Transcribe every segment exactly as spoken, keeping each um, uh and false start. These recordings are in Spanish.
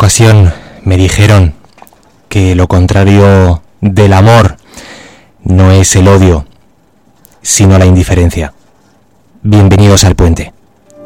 ocasión me dijeron que lo contrario del amor no es el odio, sino la indiferencia. Bienvenidos al Puente.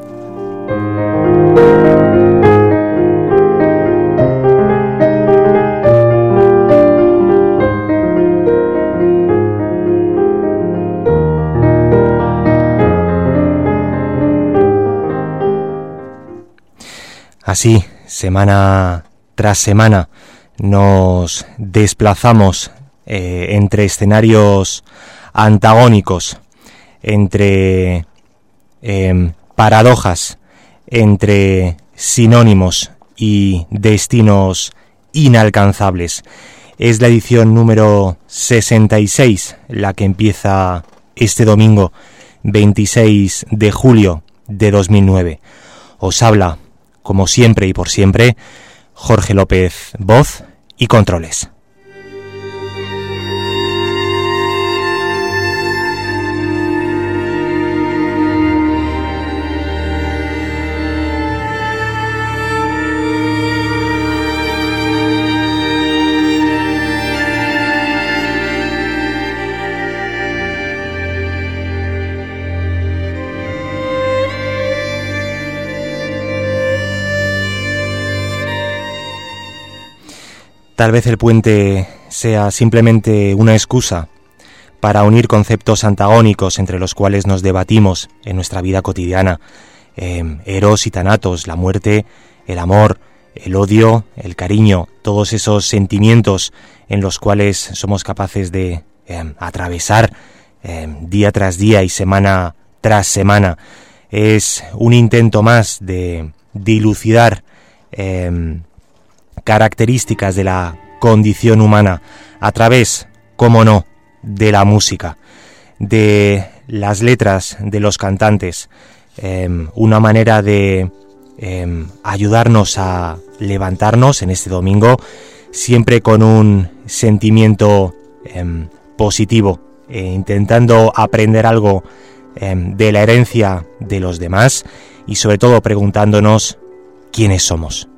Así, semana tras semana, nos desplazamos eh, entre escenarios antagónicos, entre eh, paradojas, entre sinónimos y destinos inalcanzables. Es la edición número sesenta y seis, la que empieza este domingo veintiséis de julio de dos mil nueve. Os habla, como siempre y por siempre, Jorge López, voz y controles. Tal vez el puente sea simplemente una excusa para unir conceptos antagónicos entre los cuales nos debatimos en nuestra vida cotidiana. Eh, Eros y Thanatos, la muerte, el amor, el odio, el cariño, todos esos sentimientos en los cuales somos capaces de eh, atravesar eh, día tras día y semana tras semana. Es un intento más de dilucidar eh, características de la condición humana a través, cómo no, de la música, de las letras de los cantantes, eh, una manera de eh, ayudarnos a levantarnos en este domingo, siempre con un sentimiento eh, positivo, eh, intentando aprender algo eh, de la herencia de los demás y sobre todo preguntándonos quiénes somos.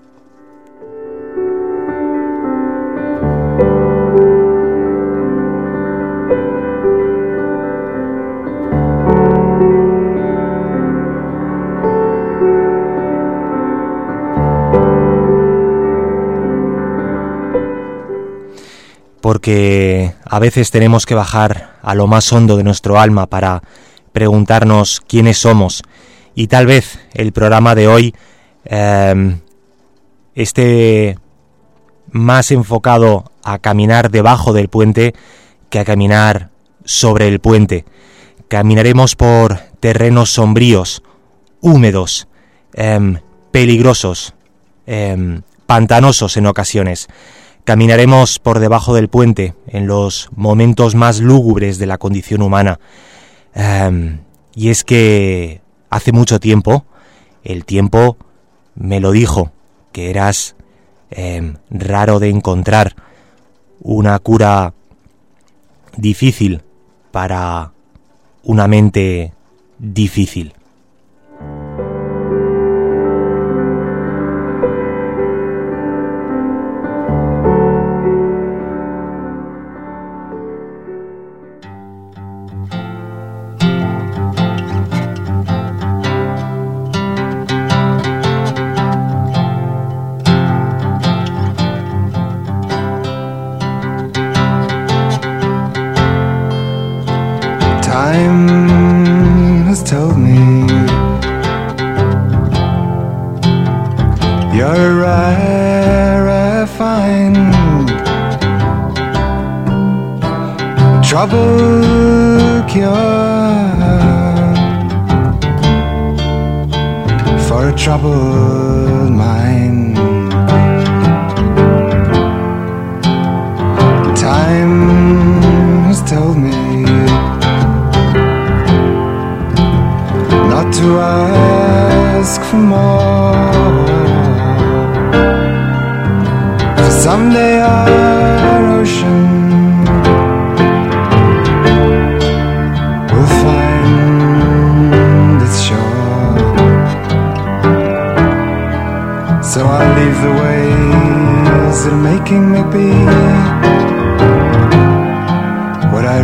Porque a veces tenemos que bajar a lo más hondo de nuestro alma para preguntarnos quiénes somos. Y tal vez el programa de hoy eh, esté más enfocado a caminar debajo del puente que a caminar sobre el puente. Caminaremos por terrenos sombríos, húmedos, eh, peligrosos, eh, pantanosos en ocasiones. Caminaremos por debajo del puente en los momentos más lúgubres de la condición humana. Um, y es que hace mucho tiempo, el tiempo me lo dijo, que eras um, raro de encontrar, una cura difícil para una mente difícil. Trouble cure for a troubled mind. Time has told me not to ask for more, for someday our ocean so I'll leave the way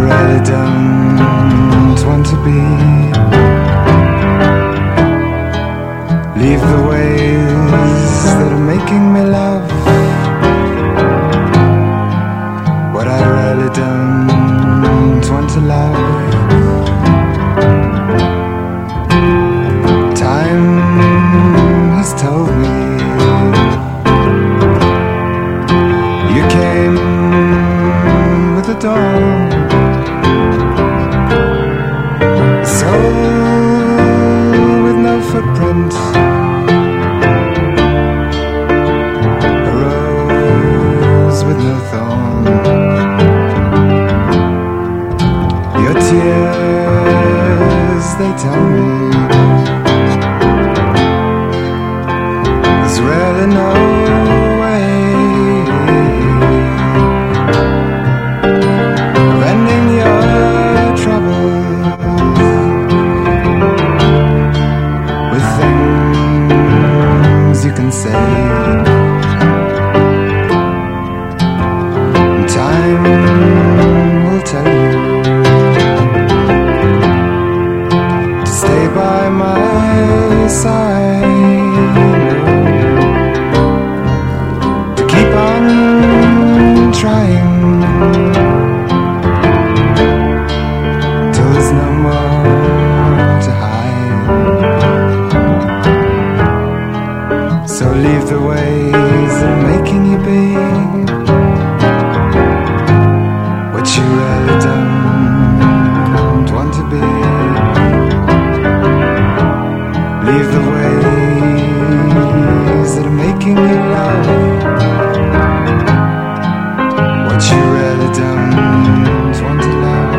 really don't want to be. Leave the ways that are making me love what I really don't want to love. Time has told me you came with the dawn. A soul with no footprint, a rose with no thorn. Your tears, they tell me there's really no way of ending your trouble with things you can say. And time will tell you to stay by my side, to keep on trying till there's no more to hide. So leave the ways that are making you be what you really don't want to be. Leave the ways that are making you love what you really don't want to love.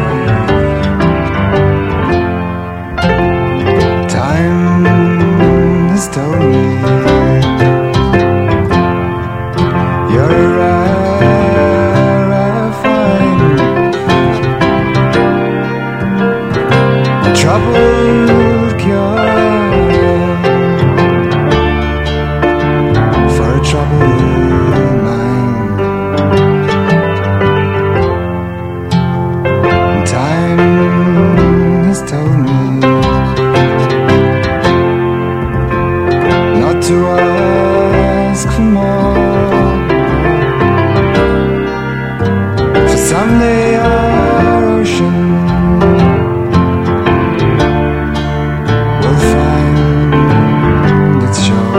Time has told me you're a rare, rare find, a troubled cure for a troubled mind. And time has told me not to ask for more, for someday our ocean will find its shore.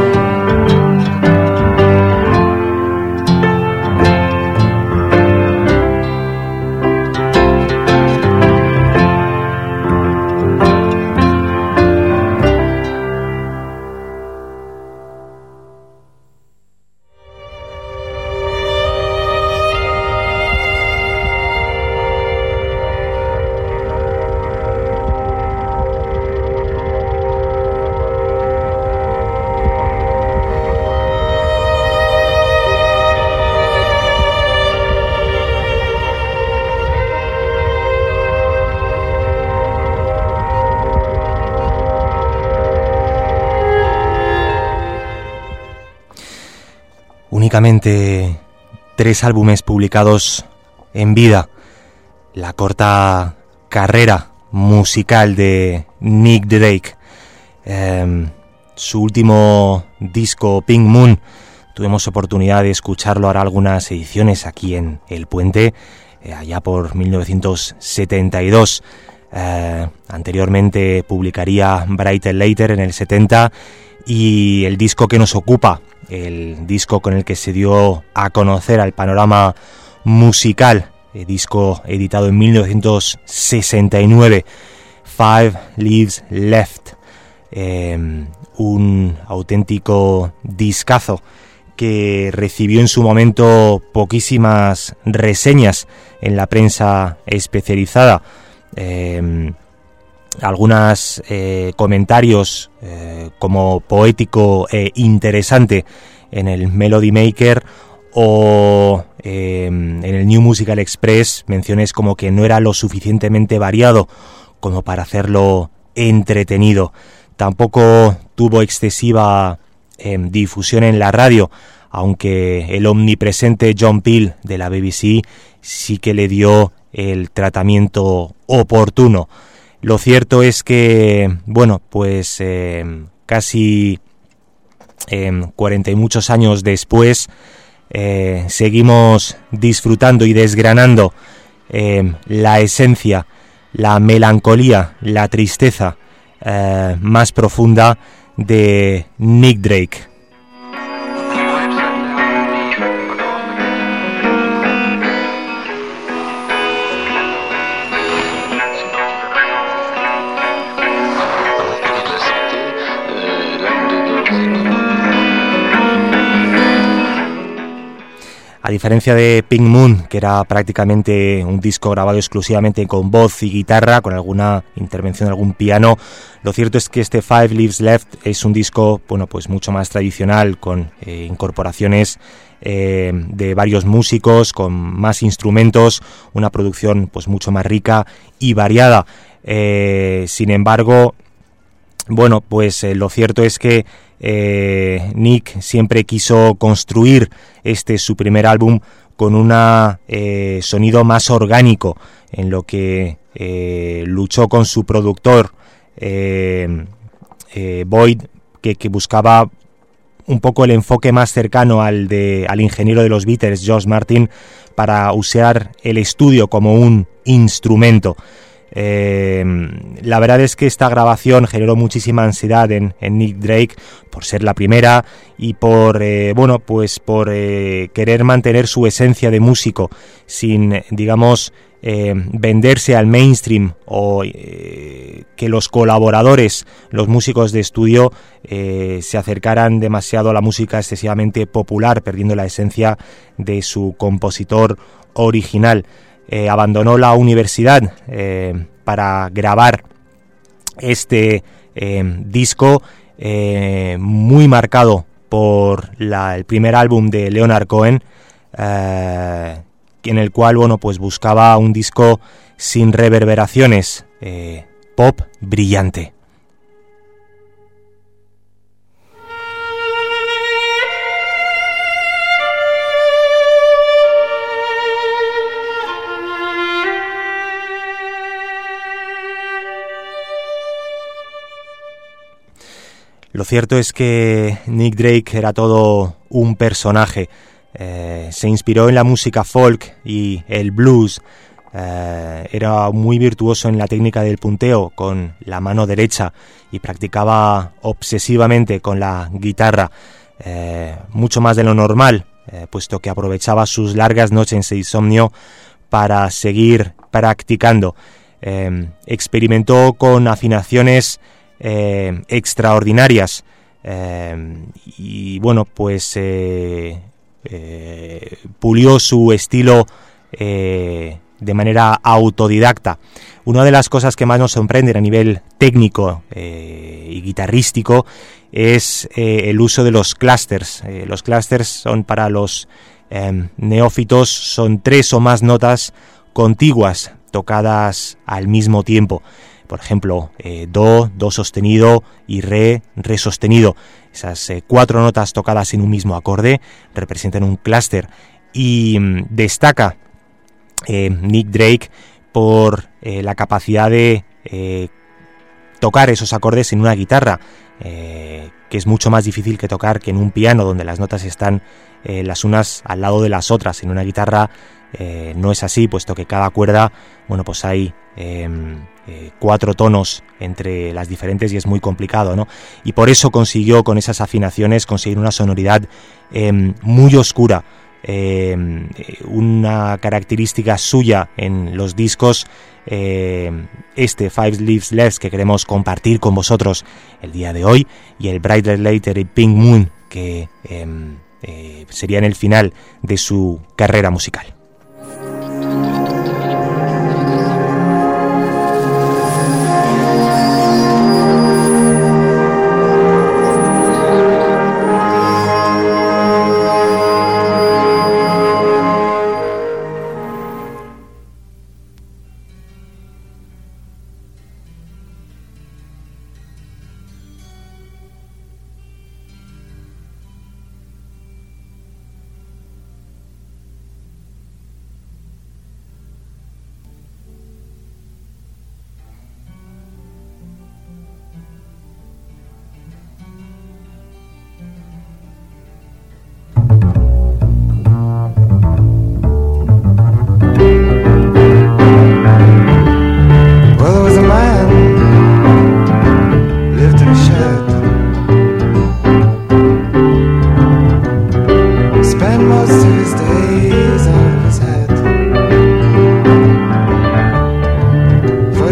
Únicamente tres álbumes publicados en vida, la corta carrera musical de Nick Drake. Eh, su último disco, Pink Moon, tuvimos oportunidad de escucharlo ahora algunas ediciones aquí en El Puente, eh, allá por mil novecientos setenta y dos. Eh, anteriormente publicaría Brighter Later en el setenta, y el disco que nos ocupa, el disco con el que se dio a conocer al panorama musical, el disco editado en mil novecientos sesenta y nueve, Five Leaves Left, eh, un auténtico discazo que recibió en su momento poquísimas reseñas en la prensa especializada. Eh, algunos eh, comentarios eh, como poético e interesante en el Melody Maker, o eh, en el New Musical Express menciones como que no era lo suficientemente variado como para hacerlo entretenido. Tampoco tuvo excesiva eh, difusión en la radio, aunque el omnipresente John Peel de la B B C sí que le dio el tratamiento oportuno. Lo cierto es que, bueno, pues eh, casi eh, cuarenta y muchos años después eh, seguimos disfrutando y desgranando eh, la esencia, la melancolía, la tristeza eh, más profunda de Nick Drake. A diferencia de Pink Moon, que era prácticamente un disco grabado exclusivamente con voz y guitarra, con alguna intervención de algún piano, lo cierto es que este Five Leaves Left es un disco, bueno, pues mucho más tradicional, con eh, incorporaciones eh, de varios músicos, con más instrumentos, una producción pues mucho más rica y variada. Eh, sin embargo, bueno, pues eh, lo cierto es que eh, Nick siempre quiso construir este su primer álbum con un eh, sonido más orgánico, en lo que eh, luchó con su productor eh, eh, Boyd, que, que buscaba un poco el enfoque más cercano al de al ingeniero de los Beatles, George Martin, para usar el estudio como un instrumento. Eh, la verdad es que esta grabación generó muchísima ansiedad en, en Nick Drake por ser la primera y por eh, bueno pues por eh, querer mantener su esencia de músico sin, digamos, eh, venderse al mainstream o eh, que los colaboradores, los músicos de estudio, eh, se acercaran demasiado a la música excesivamente popular, perdiendo la esencia de su compositor original. Eh, abandonó la universidad eh, para grabar este eh, disco eh, muy marcado por la, el primer álbum de Leonard Cohen, eh, en el cual, bueno, pues buscaba un disco sin reverberaciones, eh, pop brillante. Lo cierto es que Nick Drake era todo un personaje. Eh, se inspiró en la música folk y el blues. Eh, era muy virtuoso en la técnica del punteo con la mano derecha y practicaba obsesivamente con la guitarra, eh, mucho más de lo normal, eh, puesto que aprovechaba sus largas noches de insomnio para seguir practicando. Eh, experimentó con afinaciones Eh, extraordinarias eh, y bueno pues eh, eh, pulió su estilo eh, de manera autodidacta. Una de las cosas que más nos sorprenden a nivel técnico eh, y guitarrístico es eh, el uso de los clusters. Eh, los clusters son, para los eh, neófitos, son tres o más notas contiguas tocadas al mismo tiempo. Por ejemplo, eh, do, do sostenido y re, re sostenido. Esas eh, cuatro notas tocadas en un mismo acorde representan un clúster. Y mmm, destaca eh, Nick Drake por eh, la capacidad de eh, tocar esos acordes en una guitarra, eh, que es mucho más difícil que tocar que en un piano, donde las notas están eh, las unas al lado de las otras. En una guitarra eh, no es así, puesto que cada cuerda, bueno, pues hay eh, eh, cuatro tonos entre las diferentes y es muy complicado, ¿no? Y por eso consiguió con esas afinaciones conseguir una sonoridad eh, muy oscura, eh, una característica suya en los discos, eh, este Five Leaves Left que queremos compartir con vosotros el día de hoy, y el Brighter Later y Pink Moon, que eh, eh, serían el final de su carrera musical.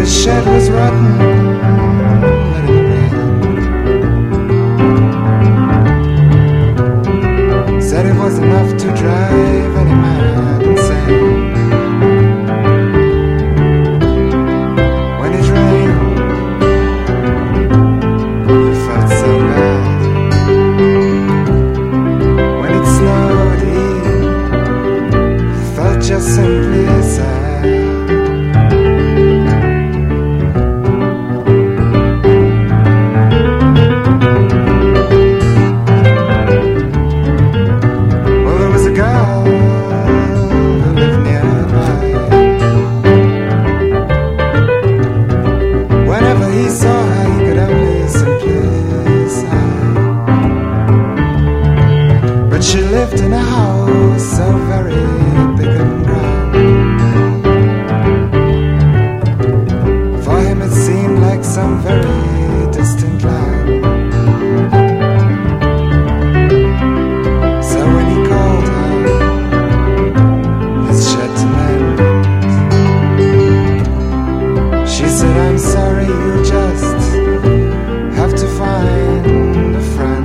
the shed was rotten, let it rain. Said it was enough to drive any man insane. When it rained, it felt so bad. When it snowed, he felt just simply sad. In a house so very big and grand. For him it seemed like some very distant land. So when he called her his shed to mend, she said, I'm sorry, you just have to find a friend.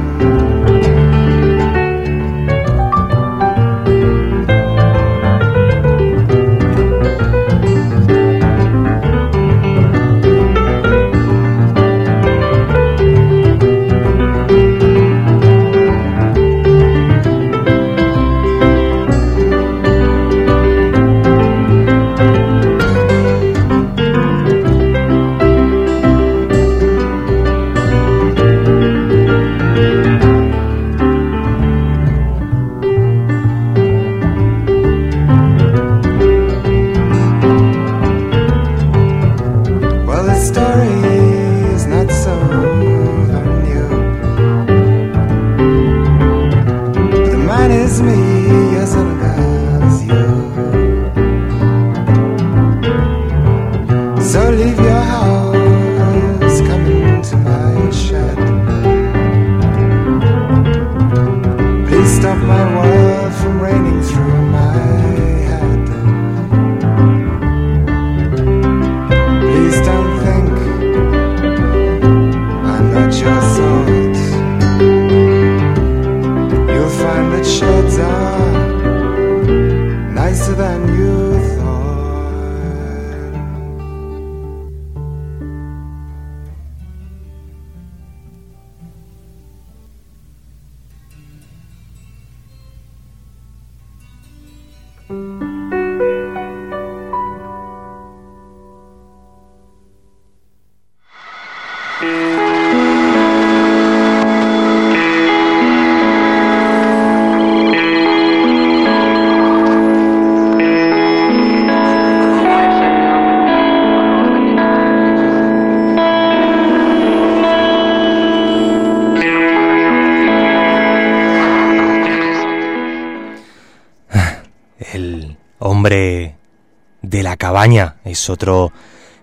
Hombre de la cabaña es otro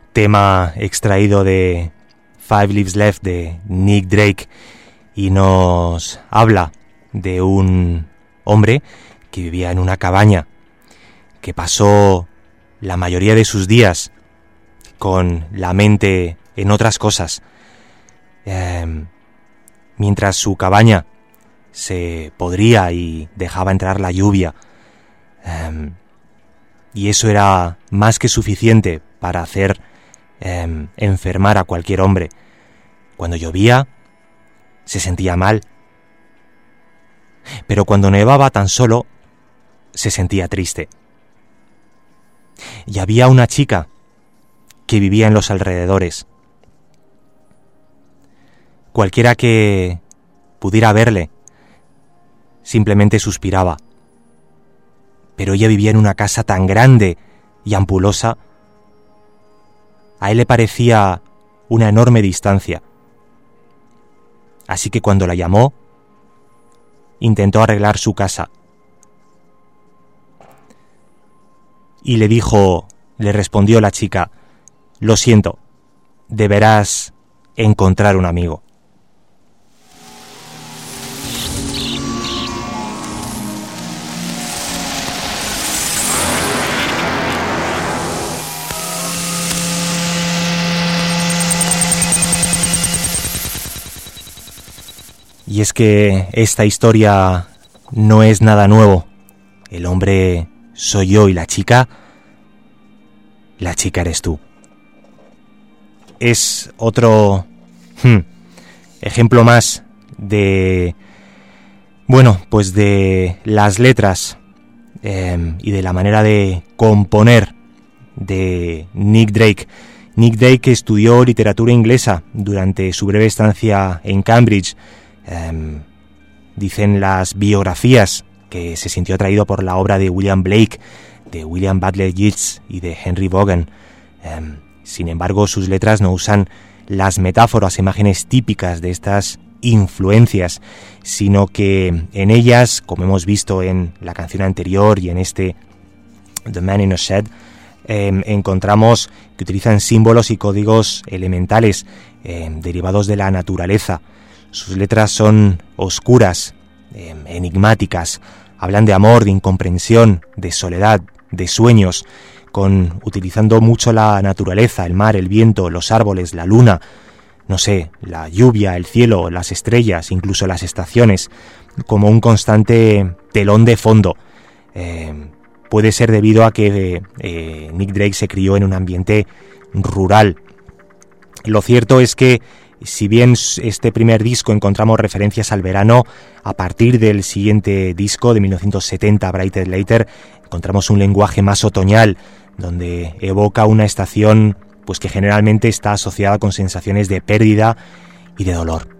tema extraído de Five Leaves Left de Nick Drake y nos habla de un hombre que vivía en una cabaña, que pasó la mayoría de sus días con la mente en otras cosas, eh, mientras su cabaña se podría y dejaba entrar la lluvia, eh, y eso era más que suficiente para hacer eh, enfermar a cualquier hombre. Cuando llovía, se sentía mal, pero cuando nevaba tan solo, se sentía triste. Y había una chica que vivía en los alrededores. Cualquiera que pudiera verle simplemente suspiraba. Pero ella vivía en una casa tan grande y ampulosa, a él le parecía una enorme distancia. Así que cuando la llamó, intentó arreglar su casa. Y le dijo, le respondió la chica, lo siento, deberás encontrar un amigo. Y es que esta historia no es nada nuevo. El hombre soy yo y la chica, la chica eres tú. Es otro hmm, ejemplo más de, bueno, pues de las letras eh, y de la manera de componer de Nick Drake. Nick Drake estudió literatura inglesa durante su breve estancia en Cambridge. Eh, dicen las biografías que se sintió atraído por la obra de William Blake, de William Butler Yeats y de Henry Vaughan. Eh, sin embargo, sus letras no usan las metáforas, imágenes típicas de estas influencias, sino que en ellas, como hemos visto en la canción anterior y en este The Man in a Shed, eh, encontramos que utilizan símbolos y códigos elementales eh, derivados de la naturaleza. Sus letras son oscuras, eh, enigmáticas, hablan de amor, de incomprensión, de soledad, de sueños, con utilizando mucho la naturaleza, el mar, el viento, los árboles, la luna, no sé, la lluvia, el cielo, las estrellas, incluso las estaciones, como un constante telón de fondo. Eh, puede ser debido a que eh, Nick Drake se crió en un ambiente rural. Lo cierto es que, si bien este primer disco encontramos referencias al verano, a partir del siguiente disco de mil novecientos setenta, Brighter Later, encontramos un lenguaje más otoñal, donde evoca una estación pues que generalmente está asociada con sensaciones de pérdida y de dolor.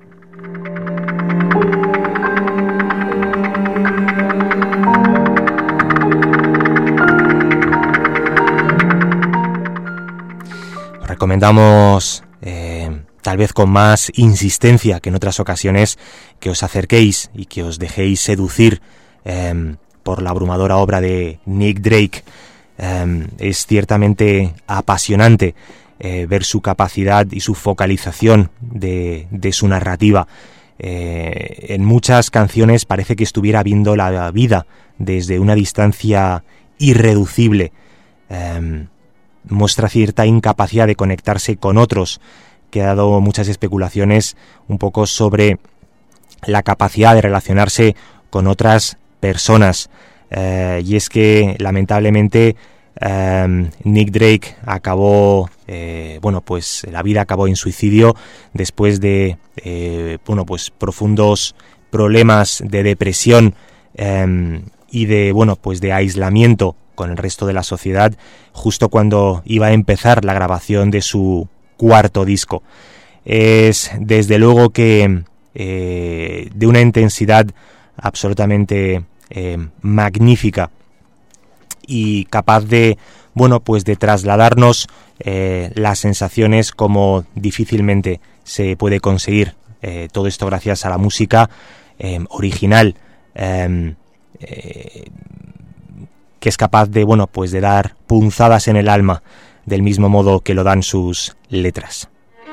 Os recomendamos eh, tal vez con más insistencia que en otras ocasiones, que os acerquéis y que os dejéis seducir eh, por la abrumadora obra de Nick Drake. Eh, es ciertamente apasionante eh, ver su capacidad y su focalización de, de su narrativa. Eh, en muchas canciones parece que estuviera viendo la vida desde una distancia irreducible. Eh, muestra cierta incapacidad de conectarse con otros, que ha dado muchas especulaciones un poco sobre la capacidad de relacionarse con otras personas. Eh, y es que lamentablemente eh, Nick Drake acabó, eh, bueno, pues la vida acabó en suicidio después de, eh, bueno, pues profundos problemas de depresión eh, y de, bueno, pues de aislamiento con el resto de la sociedad, justo cuando iba a empezar la grabación de su cuarto disco. Es desde luego que eh, de una intensidad absolutamente eh, magnífica y capaz de, bueno, pues de trasladarnos eh, las sensaciones como difícilmente se puede conseguir. Eh, todo esto gracias a la música eh, original, eh, eh, que es capaz de, bueno, pues de dar punzadas en el alma, del mismo modo que lo dan sus letras.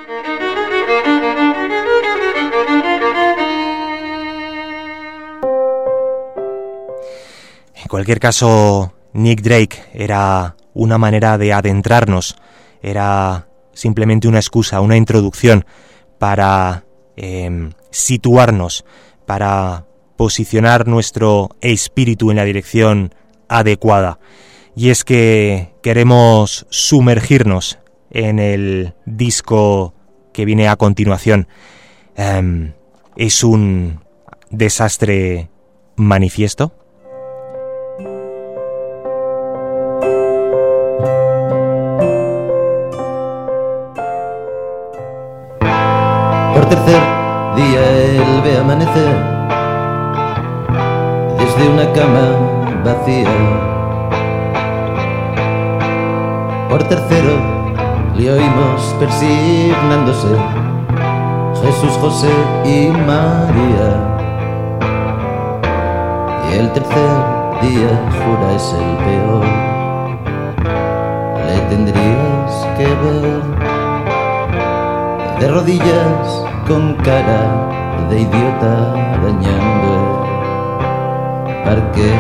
En cualquier caso, Nick Drake era una manera de adentrarnos, era simplemente una excusa, una introducción para eh, situarnos, para posicionar nuestro espíritu en la dirección adecuada. Y es que queremos sumergirnos en el disco que viene a continuación. Um, es un desastre manifiesto. Por tercer día él ve amanecer desde una cama vacía. Por tercero le oímos persignándose Jesús, José y María. Y el tercer día jura es el peor. Le tendrías que ver de rodillas con cara de idiota arañando el parque.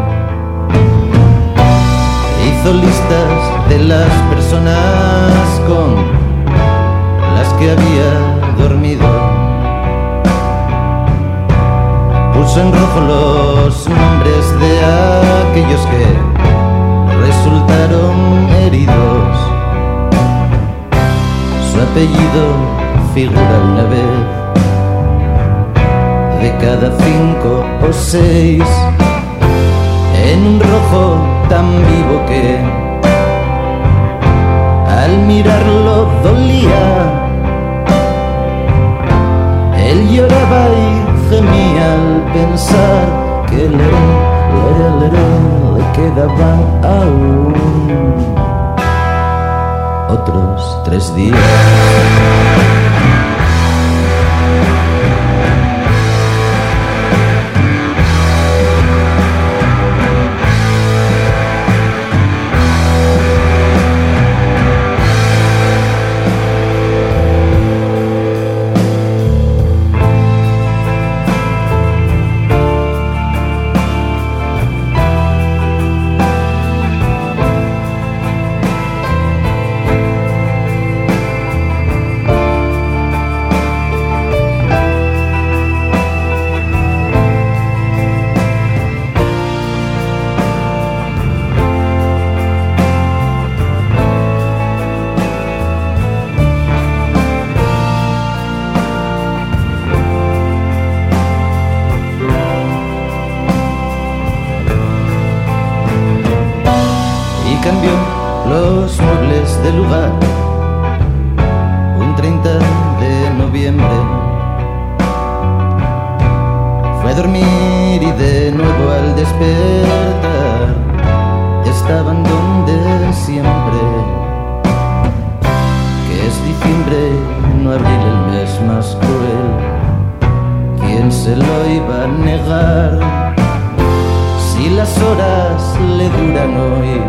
Hizo listas de las personas con las que había dormido puso en rojo los nombres de aquellos que resultaron heridos. Su apellido figura una vez de cada cinco o seis en un rojo tan vivo que al mirarlo dolía. Él lloraba y gemía al pensar que le, le, le, le, le quedaban aún otros tres días. Cambió los muebles de lugar un treinta de noviembre. Fue a dormir y de nuevo al despertar estaban donde siempre. Que es diciembre, no abril, el mes más cruel. ¿Quién se lo iba a negar? Si las horas le duran hoy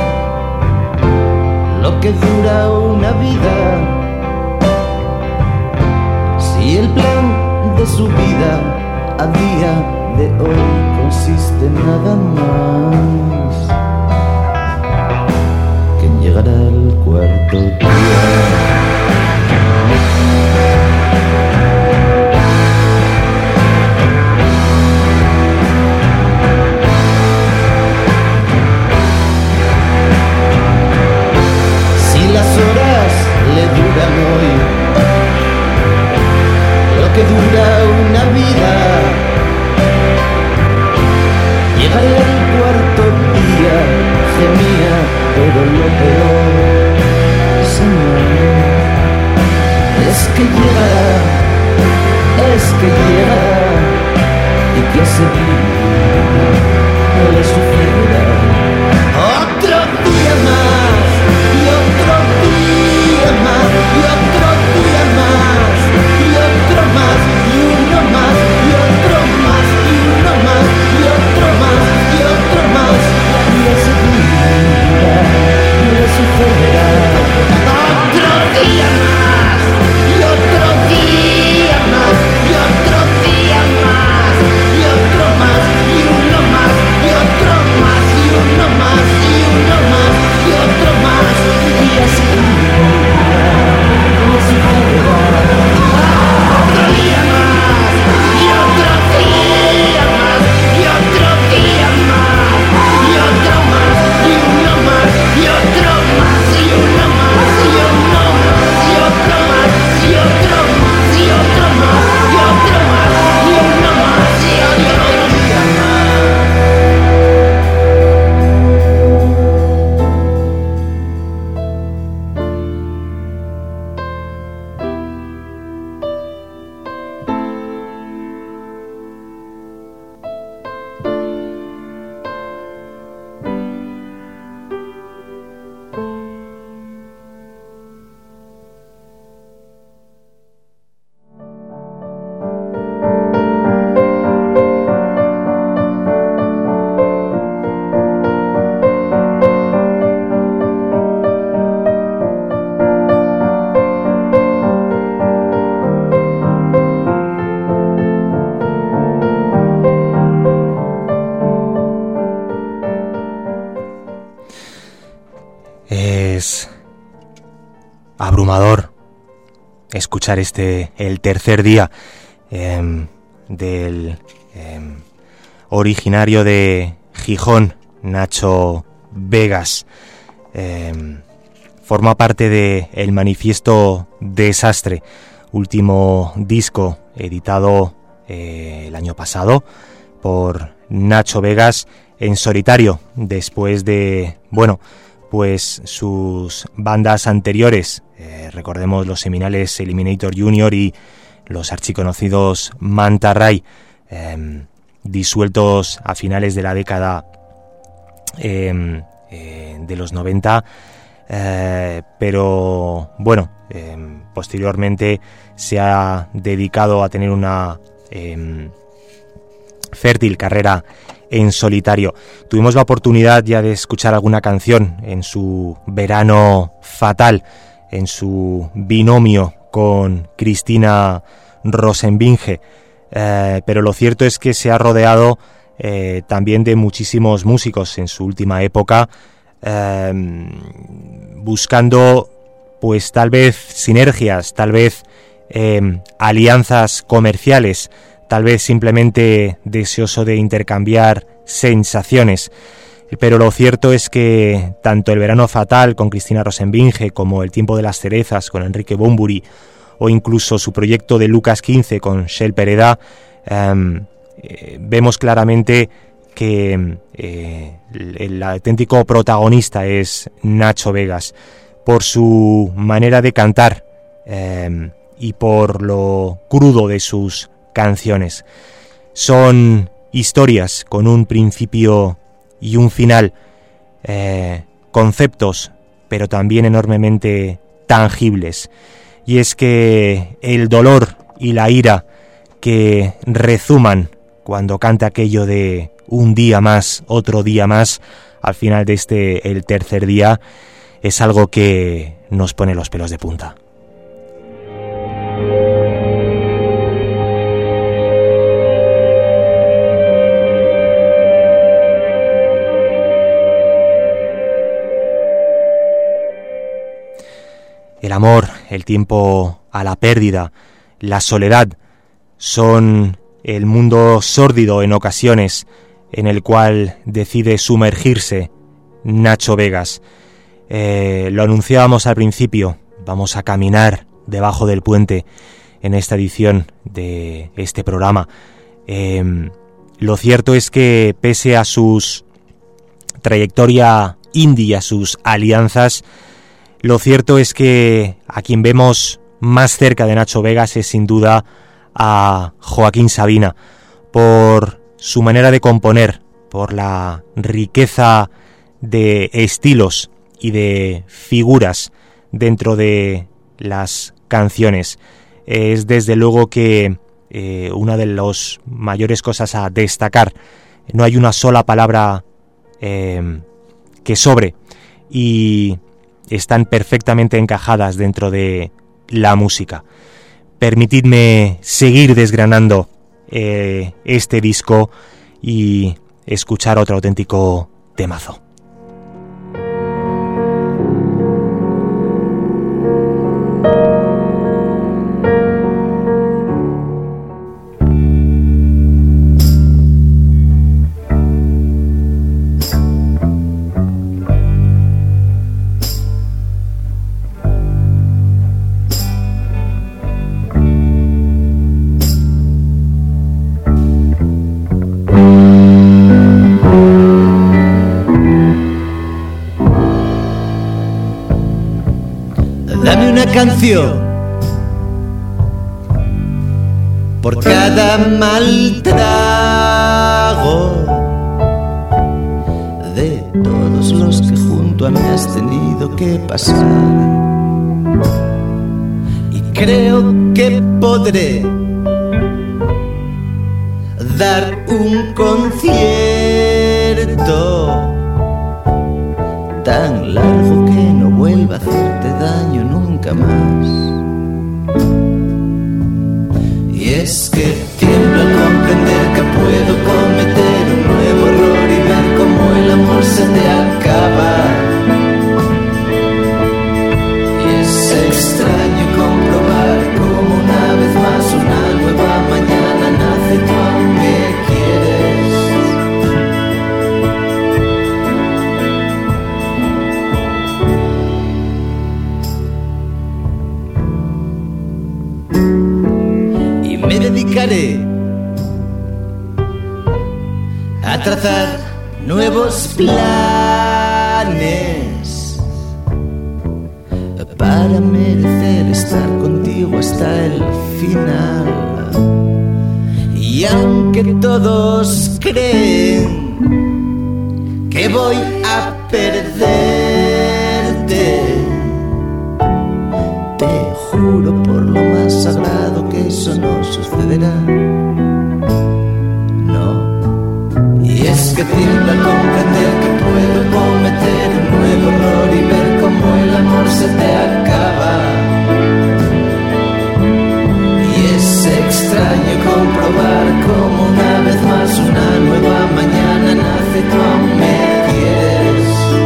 lo que dura una vida, si el plan de su vida a día de hoy consiste en nada más que en llegar al cuarto día. Las horas le duran hoy lo que dura una vida. Llegaré al cuarto día, gemía, pero lo peor, Señor, es que llegará, es que llegará y que a seguir le sucederá otro día más. Y otro día más, y otro día más, y otro más, y uno más, y otro más, y uno más, y otro más, y otro más, y ese día le sucederá otro día más, y otro día más, y otro día más, y otro más, y uno más, y otro más, y uno más, y uno más, y otro más. Y así no se puede otro día más, y otro día más, y otro día más, y otro más, y uno más, y otro más, y uno más, y uno más, y otro más, y otro más, y otro más, y otro más, y uno más, y otro día más. Abrumador escuchar este, el tercer día eh, del eh, originario de Gijón, Nacho Vegas. Eh, forma parte de El Manifiesto Desastre, último disco editado eh, el año pasado por Nacho Vegas en solitario, después de, bueno, pues sus bandas anteriores, eh, recordemos los seminales Eliminator Junior y los archiconocidos Manta Ray, eh, disueltos a finales de la década eh, eh, de los noventa, eh, pero bueno, eh, posteriormente se ha dedicado a tener una eh, fértil carrera en solitario. Tuvimos la oportunidad ya de escuchar alguna canción en su Verano Fatal, en su binomio con Cristina Rosenbinge, eh, pero lo cierto es que se ha rodeado eh, también de muchísimos músicos en su última época, eh, buscando pues tal vez sinergias, tal vez eh, alianzas comerciales, tal vez simplemente deseoso de intercambiar sensaciones. Pero lo cierto es que tanto El Verano Fatal con Cristina Rosenbinge, como El Tiempo de las Cerezas con Enrique Bunbury, o incluso su proyecto de Lucas quince con Shell Pereda, eh, eh, vemos claramente que eh, el, el auténtico protagonista es Nacho Vegas, por su manera de cantar eh, y por lo crudo de sus canciones. Son historias con un principio y un final, eh, conceptos, pero también enormemente tangibles. Y es que el dolor y la ira que rezuman cuando canta aquello de un día más, otro día más, al final de este, el tercer día, es algo que nos pone los pelos de punta. El amor, el tiempo a la pérdida, la soledad, son el mundo sórdido en ocasiones en el cual decide sumergirse Nacho Vegas. Eh, lo anunciábamos al principio, vamos a caminar debajo del puente en esta edición de este programa. Eh, lo cierto es que pese a sus trayectoria indie, a sus alianzas, lo cierto es que a quien vemos más cerca de Nacho Vegas es sin duda a Joaquín Sabina, por su manera de componer, por la riqueza de estilos y de figuras dentro de las canciones. Es desde luego que eh, una de las mayores cosas a destacar. No hay una sola palabra eh, que sobre, y están perfectamente encajadas dentro de la música. Permitidme seguir desgranando eh, este disco y escuchar otro auténtico temazo. Canción por cada mal trago de todos los que junto a mí has tenido que pasar, y creo que podré dar un concierto tan largo que no vuelva a hacerte daño nunca más. Y es que tiemblo al comprender que puedo cometer un nuevo error y ver cómo el amor se te acaba. Y es extraño comprobar cómo una vez más una nueva mañana nace tu amor. y me dedicaré a trazar nuevos planes para merecer estar contigo hasta el final. Y aunque todos creen que voy a perderte, te juro por lo más sagrado que eso no sucederá. No. Y es que tiembla al comprender que puedo cometer un nuevo error y ver cómo el amor se te acaba. Y es extraño comprobar cómo una vez más una nueva mañana nace y tú aún me quieres.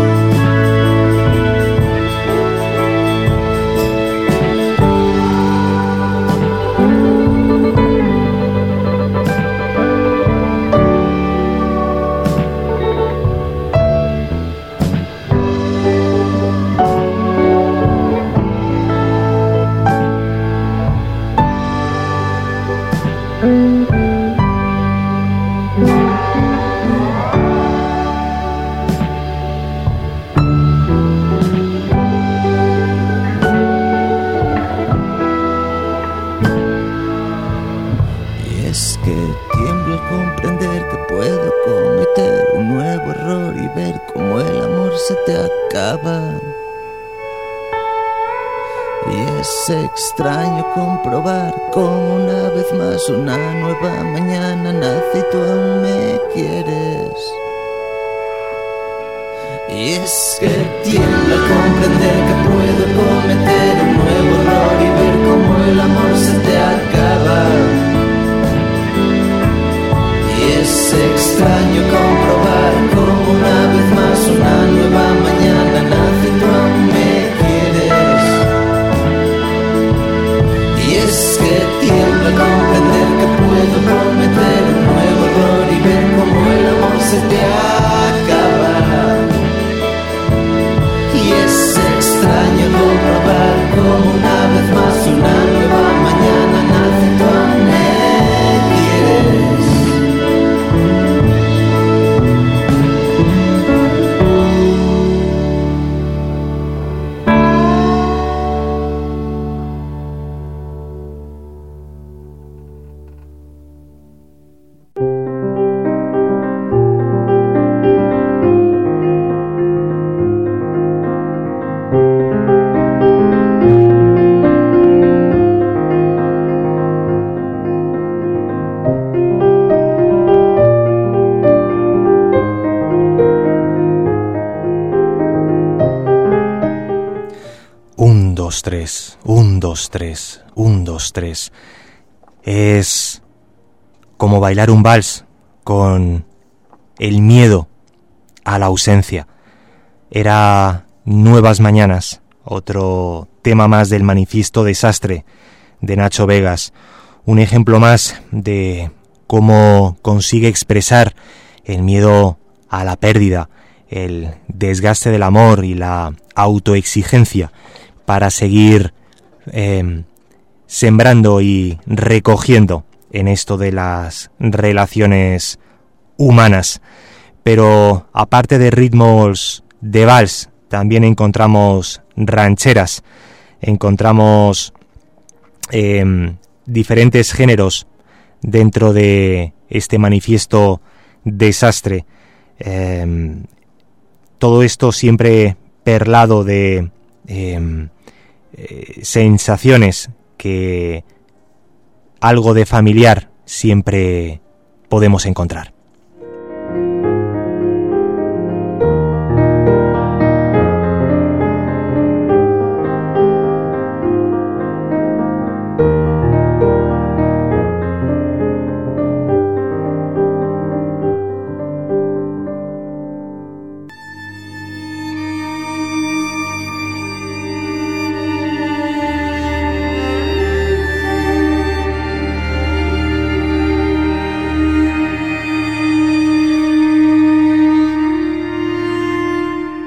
Extraño comprobar cómo una vez más una nueva mañana nace y tú aún me quieres. Y es que tiembla al comprender que puedo cometer un nuevo error y ver cómo el amor se te acaba. Y es extraño comprobar cómo una vez más una nueva mañana nace y tú aún me quieres. Y es que tiembla al comprender que puedo cometer un nuevo error y ver cómo el amor se te acaba. Y es extraño comprobar cómo una vez más una nueva mañana nace y tú aún me quieres. tres, un, dos, tres, un, dos, tres. Es como bailar un vals con el miedo a la ausencia. Era Nuevas Mañanas, otro tema más del manifiesto Desastre de Nacho Vegas, un ejemplo más de cómo consigue expresar el miedo a la pérdida, el desgaste del amor y la autoexigencia para seguir eh, sembrando y recogiendo en esto de las relaciones humanas. Pero aparte de ritmos de vals, también encontramos rancheras, encontramos eh, diferentes géneros dentro de este manifiesto Desastre. Eh, todo esto siempre perlado de eh, eh, sensaciones que algo de familiar siempre podemos encontrar.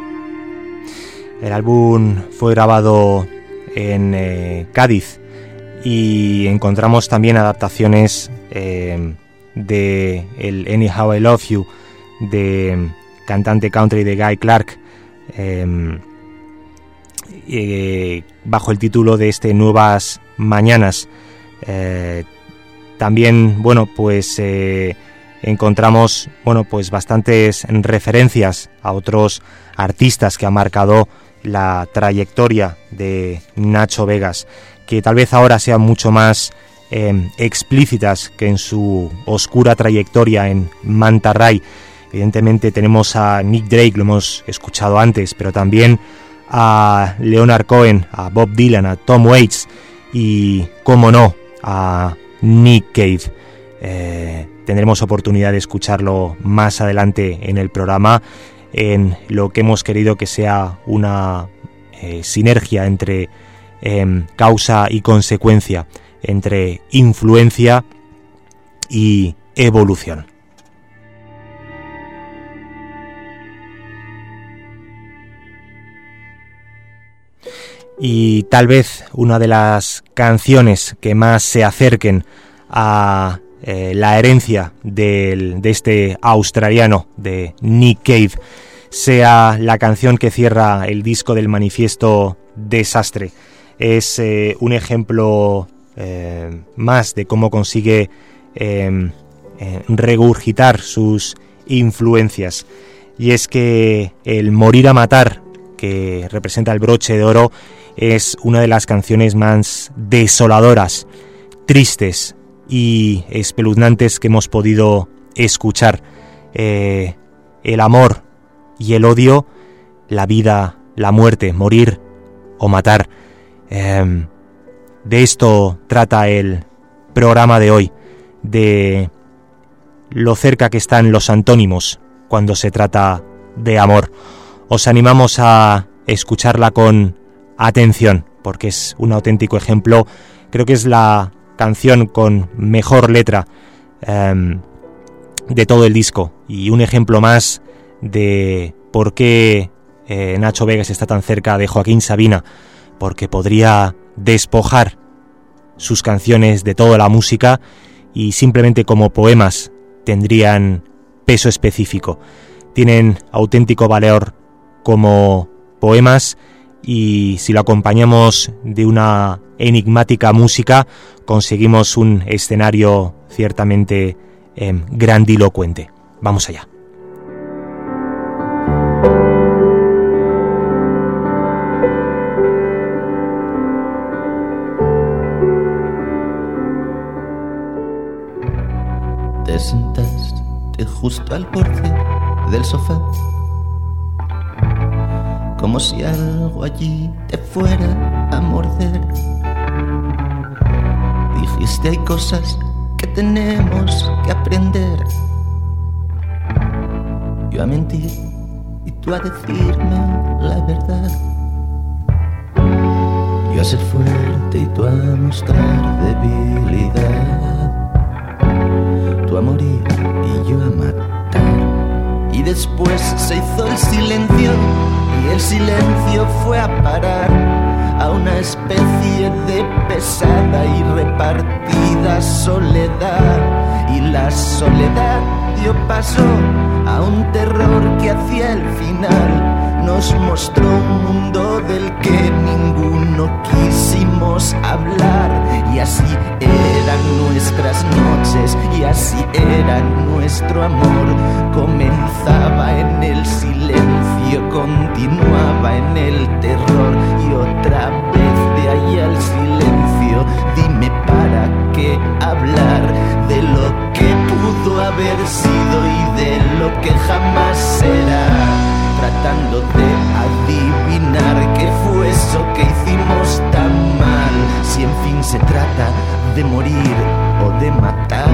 El álbum fue grabado en eh, Cádiz y encontramos también adaptaciones eh, de el Anyhow I Love You de cantante country de Guy Clark, eh, eh, bajo el título de este Nuevas Mañanas. Eh, también, bueno, pues eh, encontramos, bueno, pues bastantes referencias a otros artistas que han marcado la trayectoria de Nacho Vegas, que tal vez ahora sean mucho más eh, explícitas que en su oscura trayectoria en Manta Ray. Evidentemente tenemos a Nick Drake, lo hemos escuchado antes, pero también a Leonard Cohen, a Bob Dylan, a Tom Waits y, cómo no, a Nick Cave. Eh, tendremos oportunidad de escucharlo más adelante en el programa, en lo que hemos querido que sea una eh, sinergia entre eh, causa y consecuencia, entre influencia y evolución. Y tal vez una de las canciones que más se acerquen a eh, la herencia del, de este australiano, de Nick Cave, sea la canción que cierra el disco del Manifiesto Desastre. Es eh, un ejemplo eh, más de cómo consigue eh, eh, regurgitar sus influencias. Y es que el Morir a Matar, que representa el broche de oro, es una de las canciones más desoladoras, tristes y espeluznantes que hemos podido escuchar. Eh, el amor y el odio, la vida, la muerte, morir o matar. Eh, de esto trata el programa de hoy, de lo cerca que están los antónimos cuando se trata de amor. Os animamos a escucharla con atención, porque es un auténtico ejemplo. Creo que es la canción con mejor letra eh, de todo el disco, y un ejemplo más de por qué eh, Nacho Vegas está tan cerca de Joaquín Sabina, porque podría despojar sus canciones de toda la música y simplemente como poemas tendrían peso específico. Tienen auténtico valor como poemas, y si lo acompañamos de una enigmática música, conseguimos un escenario ciertamente eh, grandilocuente. Vamos allá. Te sentaste justo al borde del sofá, como si algo allí te fuera a morder. Dijiste: hay cosas que tenemos que aprender. Yo a mentir y tú a decirme la verdad. Yo a ser fuerte y tú a mostrar debilidad. Tú a morir y yo a matar. Y después se hizo el silencio, y el silencio fue a parar a una especie de pesada y repartida soledad. Y la soledad dio paso a un terror que hacia el final nos mostró un mundo del que ninguno quisimos hablar. Y así eran nuestras noches, y así era nuestro amor. Comenzaba en el silencio, continuaba en el terror, y otra vez de ahí al silencio. Dime para qué hablar de lo que pudo haber sido y de lo que jamás será, tratando de adivinar qué fue eso que hicimos tan mal. Si en fin se trata de morir o de matar.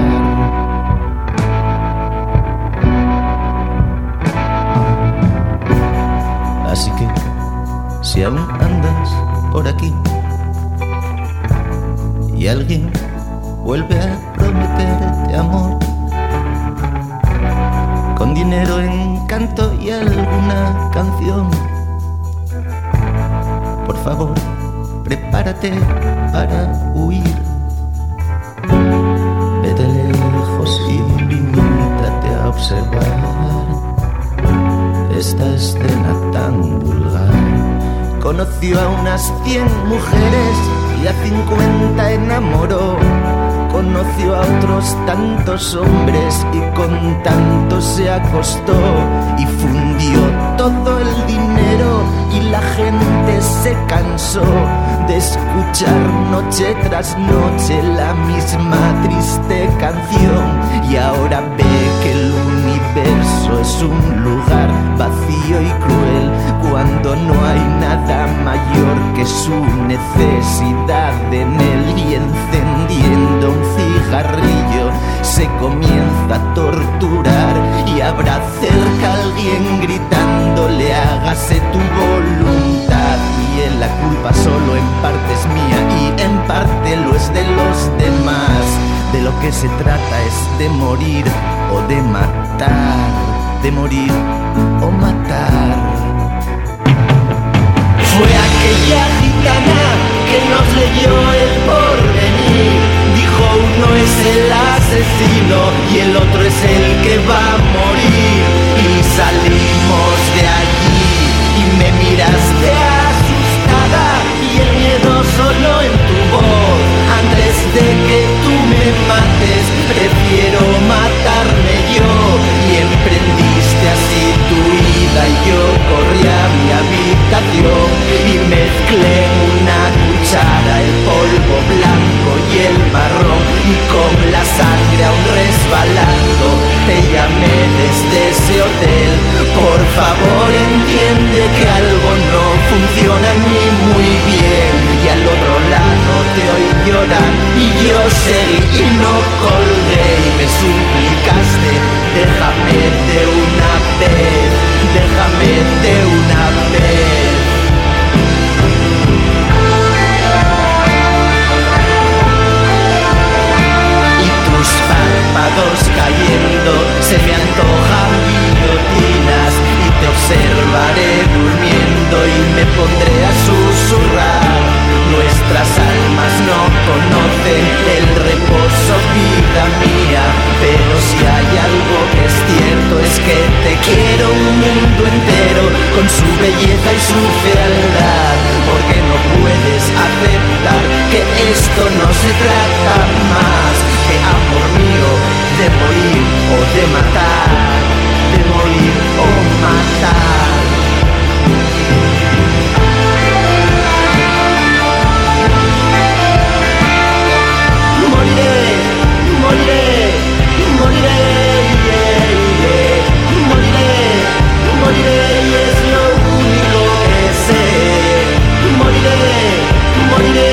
Así que, si aún andas por aquí y alguien vuelve a prometerte amor, con dinero, encanto y alguna canción, por favor, prepárate para huir. Conoció a unas cien mujeres y a cincuenta enamoró. Conoció a otros tantos hombres y con tantos se acostó. Y fundió todo el dinero y la gente se cansó de escuchar noche tras noche la misma triste canción. Y ahora ve que el universo es un lugar vacío y cruel, cuando no hay nada mayor que su necesidad en él. Y encendiendo un cigarrillo se comienza a torturar, y habrá cerca alguien gritándole: hágase tu voluntad. Y en la culpa solo en parte es mía y en parte lo es de los demás. De lo que se trata es de morir o de matar, de morir o matar. Fue aquella gitana que nos leyó el porvenir. Dijo: uno es el asesino y el otro es el que va a morir. Y salimos de allí y me miraste asustada, y el miedo sonó en tu voz: antes de que tú me mates, prefiero matarme yo. Y emprendiste así tu vida y yo corrí a mi habitación y mezclé en una cuchara el polvo blanco y el marrón, y con la sangre aún resbalando te llamé desde ese hotel. Por favor entiende que algo no funciona ni muy bien, y al otro lado te oí llorar y yo seguí y no colgué. Y me suplicaste: déjame de una vez, déjame de una vez. Y tus párpados cayendo se me antojan guillotinas, y te observaré durmiendo y me pondré a susurrar: nuestras almas no conocen el reposo, vida mía. Pero si hay algo que es cierto es que te quiero un mundo entero, con su belleza y su fealdad. Porque no puedes aceptar que esto no se trata más que, amor mío, de morir o de matar, de morir o matar. Moriré, moriré, moriré, yeah, yeah. Moriré, moriré y es lo único que sé. Moriré, moriré,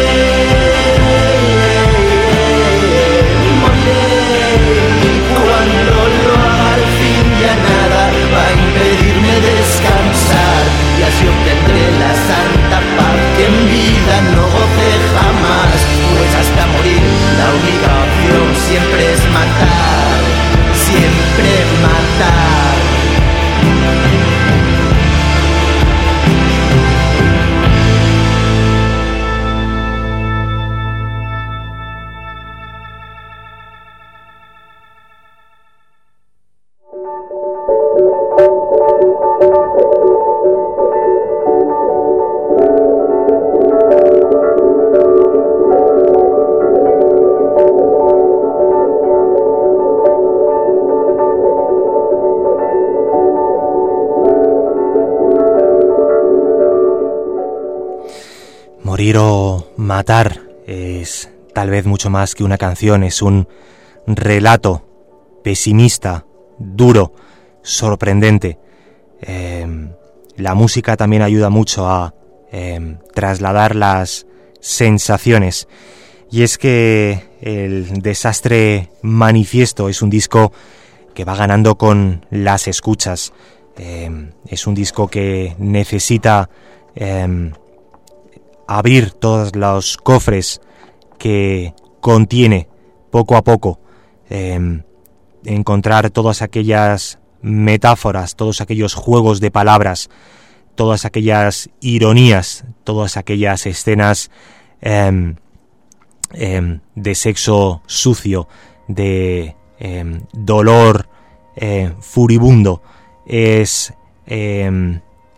yeah, yeah. Moriré, y cuando lo haga al fin ya nada va a impedirme descansar, y así obtendré la santa paz que en vida no gocé jamás. Pues hasta morir la única opción siempre es matar, siempre matar. Morir o matar es tal vez mucho más que una canción, es un relato pesimista, duro, sorprendente. Eh, la música también ayuda mucho a eh, trasladar las sensaciones, y es que el Desastre Manifiesto es un disco que va ganando con las escuchas. Eh, es un disco que necesita eh, abrir todos los cofres que contiene poco a poco, eh, encontrar todas aquellas metáforas, todos aquellos juegos de palabras, todas aquellas ironías, todas aquellas escenas eh, eh, de sexo sucio, de eh, dolor eh, furibundo. Es eh,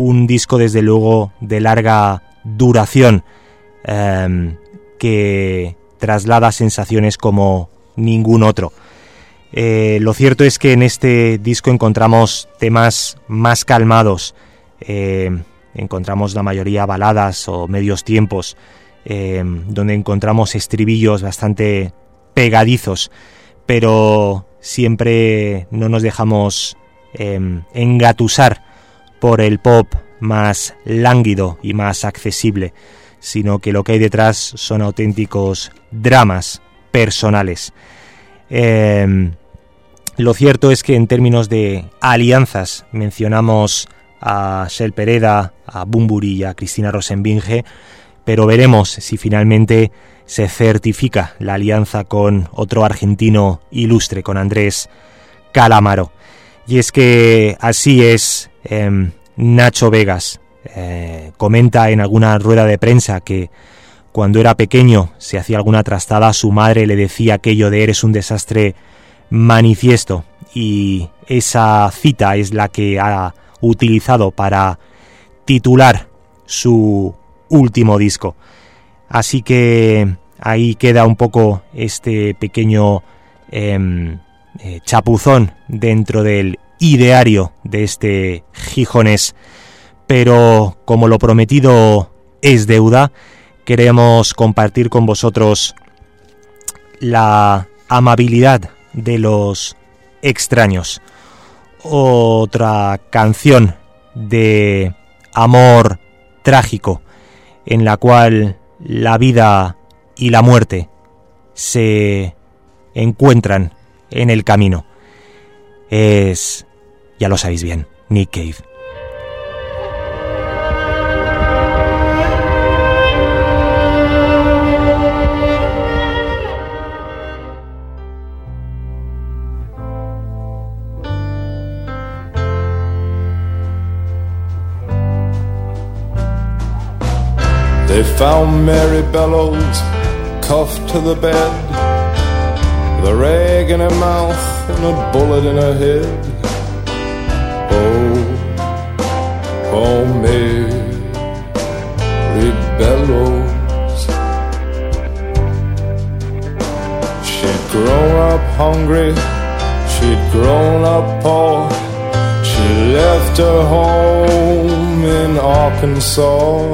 un disco desde luego de larga duración, eh, que traslada sensaciones como ningún otro. Eh, lo cierto es que en este disco encontramos temas más calmados, eh, encontramos la mayoría baladas o medios tiempos, eh, donde encontramos estribillos bastante pegadizos, pero siempre no nos dejamos eh, engatusar por el pop más lánguido y más accesible, sino que lo que hay detrás son auténticos dramas personales. Eh, lo cierto es que en términos de alianzas mencionamos a Shel Pereda, a Bunbury y a Cristina Rosenbinge, pero veremos si finalmente se certifica la alianza con otro argentino ilustre, con Andrés Calamaro. Y es que así es. eh, Nacho Vegas eh, comenta en alguna rueda de prensa que cuando era pequeño, se hacía alguna trastada, su madre le decía aquello de eres un desastre manifiesto, y esa cita es la que ha utilizado para titular su último disco. Así que ahí queda un poco este pequeño eh, eh, chapuzón dentro del ideario de este gijonés, pero como lo prometido es deuda, queremos compartir con vosotros la amabilidad de los extraños, otra canción de amor trágico en la cual la vida y la muerte se encuentran en el camino. Es, ya lo sabéis bien, Nick Cave. They found Mary Bellows cuffed to the bed, with a rag in her mouth and a bullet in her head. Oh, oh Mary Bellows. She'd grown up hungry, she'd grown up poor. She left her home in Arkansas.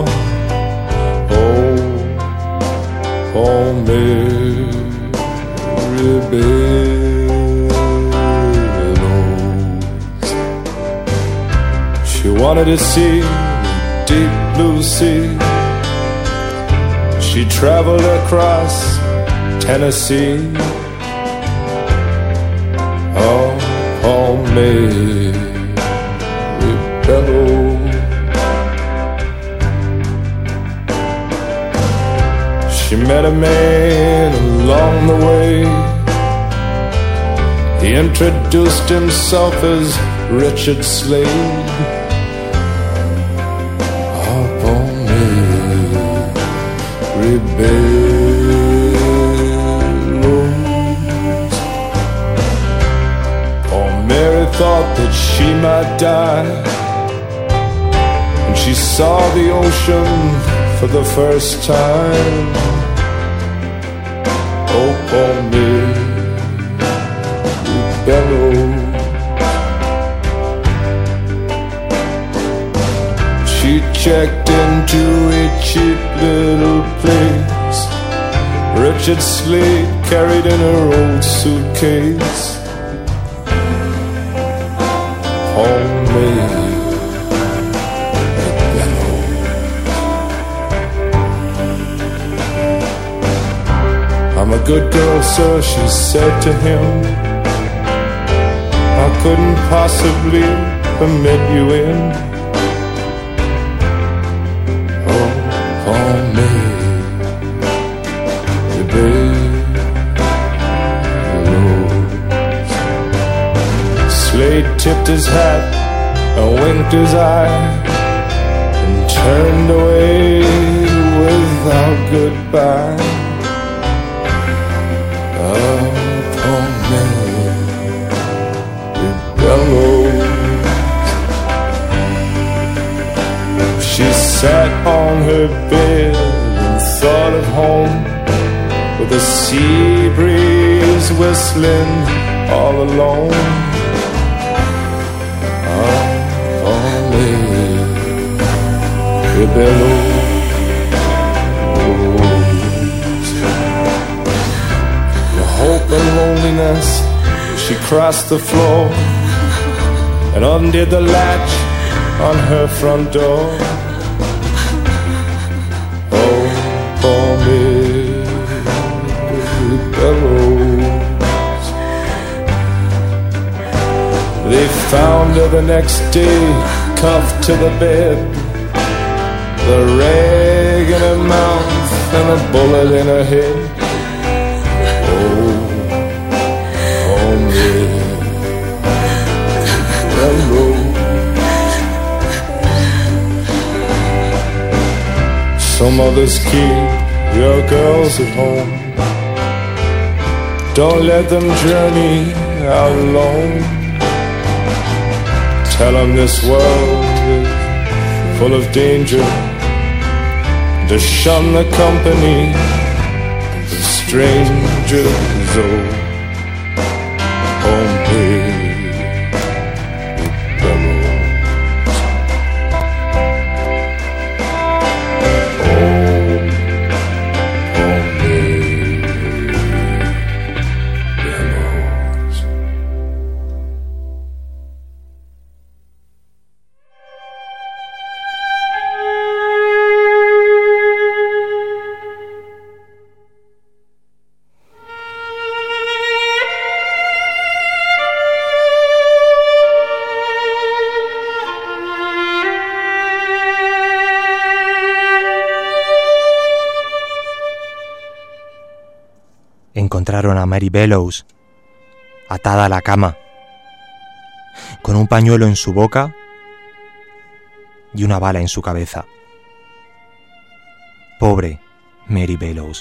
Oh, Mary Bellows. She wanted to see the deep blue sea. She traveled across Tennessee. Oh, oh, Mary Bellows. She met a man along the way. He introduced himself as Richard Slade. Up on Mary Bellows. Poor Mary thought that she might die when she saw the ocean for the first time. Oh, poor Mary Bellows. She checked into a cheap little place. Richard Slade carried in her old suitcase. Oh, Mary. I'm a good girl, sir, she said to him. I couldn't possibly permit you in. Oh, oh, Mary Bellows. Slade tipped his hat and winked his eye and turned away without goodbye. Oh, poor Mary Bellows. on her bed and thought of home, with the sea breeze whistling all alone. Ah, only the billows. The hope and loneliness, she crossed the floor and undid the latch on her front door. Oh, for me, bellows. They found her the next day, cuffed to the bed, the rag in her mouth and a bullet in her head. Oh, for me, bellows. Some others keep your girls at home. Don't let them journey out alone. Tell them this world is full of danger, to shun the company of strangers. Oh, home page. Encontraron a Mary Bellows atada a la cama, con un pañuelo en su boca y una bala en su cabeza. Pobre Mary Bellows.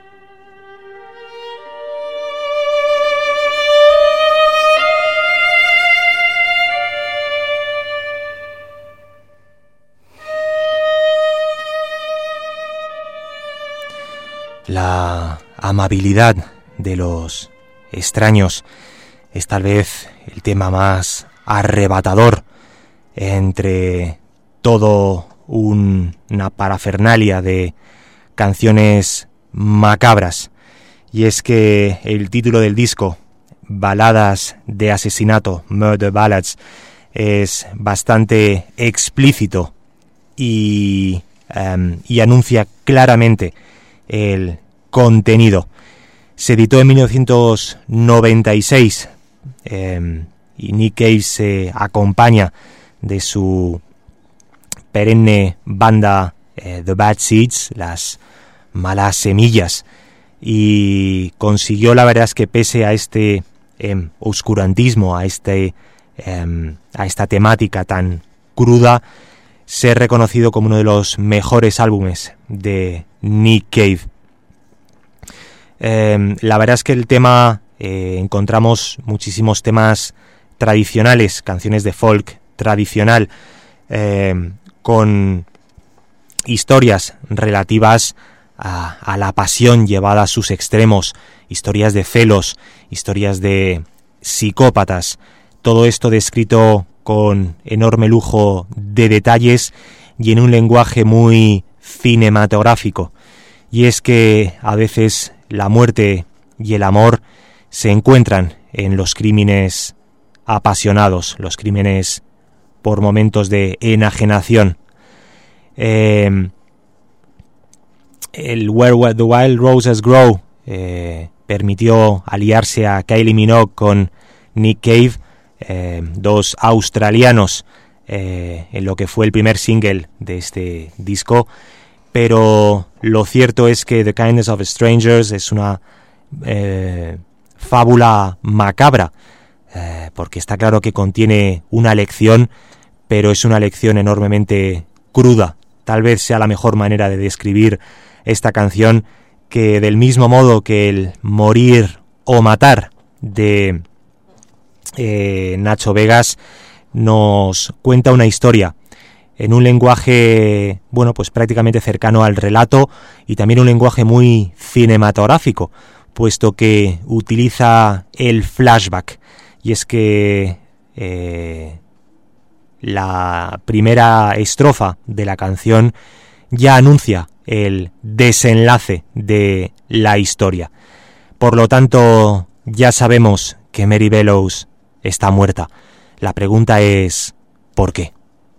La amabilidad de los extraños es tal vez el tema más arrebatador entre todo un, una parafernalia de canciones macabras. Y es que el título del disco, Baladas de Asesinato, Murder Ballads, es bastante explícito y, um, y anuncia claramente el contenido. Se editó en mil novecientos noventa y seis eh, y Nick Cave se acompaña de su perenne banda eh, The Bad Seeds, las malas semillas, y consiguió, la verdad es que pese a este eh, oscurantismo, a este eh, a esta temática tan cruda, ser reconocido como uno de los mejores álbumes de Nick Cave. Eh, la verdad es que el tema, eh, encontramos muchísimos temas tradicionales, canciones de folk tradicional, eh, con historias relativas a, a la pasión llevada a sus extremos, historias de celos, historias de psicópatas, todo esto descrito con enorme lujo de detalles y en un lenguaje muy cinematográfico. Y es que a veces la muerte y el amor se encuentran en los crímenes apasionados, los crímenes por momentos de enajenación. Eh, el Where the Wild Roses Grow eh, permitió aliarse a Kylie Minogue con Nick Cave, eh, dos australianos, eh, en lo que fue el primer single de este disco. Pero lo cierto es que The Kindness of Strangers es una eh, fábula macabra, eh, porque está claro que contiene una lección, pero es una lección enormemente cruda. Tal vez sea la mejor manera de describir esta canción, que del mismo modo que el Morir o Matar de eh, Nacho Vegas nos cuenta una historia en un lenguaje, bueno, pues prácticamente cercano al relato y también un lenguaje muy cinematográfico, puesto que utiliza el flashback. Y es que eh, la primera estrofa de la canción ya anuncia el desenlace de la historia. Por lo tanto, ya sabemos que Mary Bellows está muerta. La pregunta es, ¿por qué?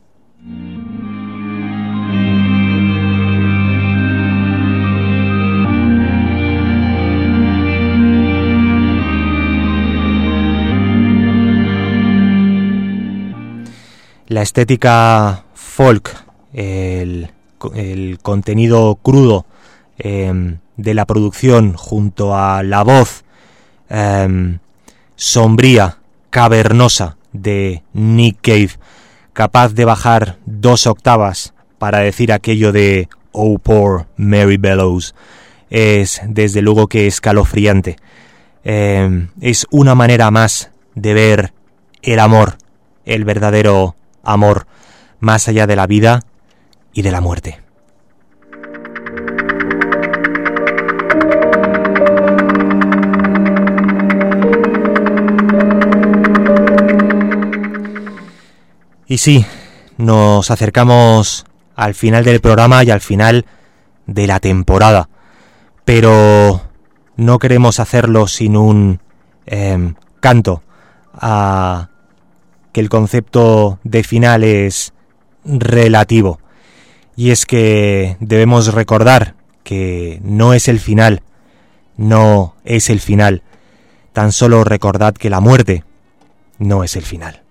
La estética folk, el, el contenido crudo eh, de la producción junto a la voz eh, sombría, cavernosa de Nick Cave, capaz de bajar dos octavas para decir aquello de "Oh, poor Mary Bellows", es desde luego que escalofriante. Eh, es una manera más de ver el amor, el verdadero amor, más allá de la vida y de la muerte. Y sí, nos acercamos al final del programa y al final de la temporada, pero no queremos hacerlo sin un eh, canto a que el concepto de final es relativo. Y es que debemos recordar que no es el final, no es el final. Tan solo recordad que la muerte no es el final.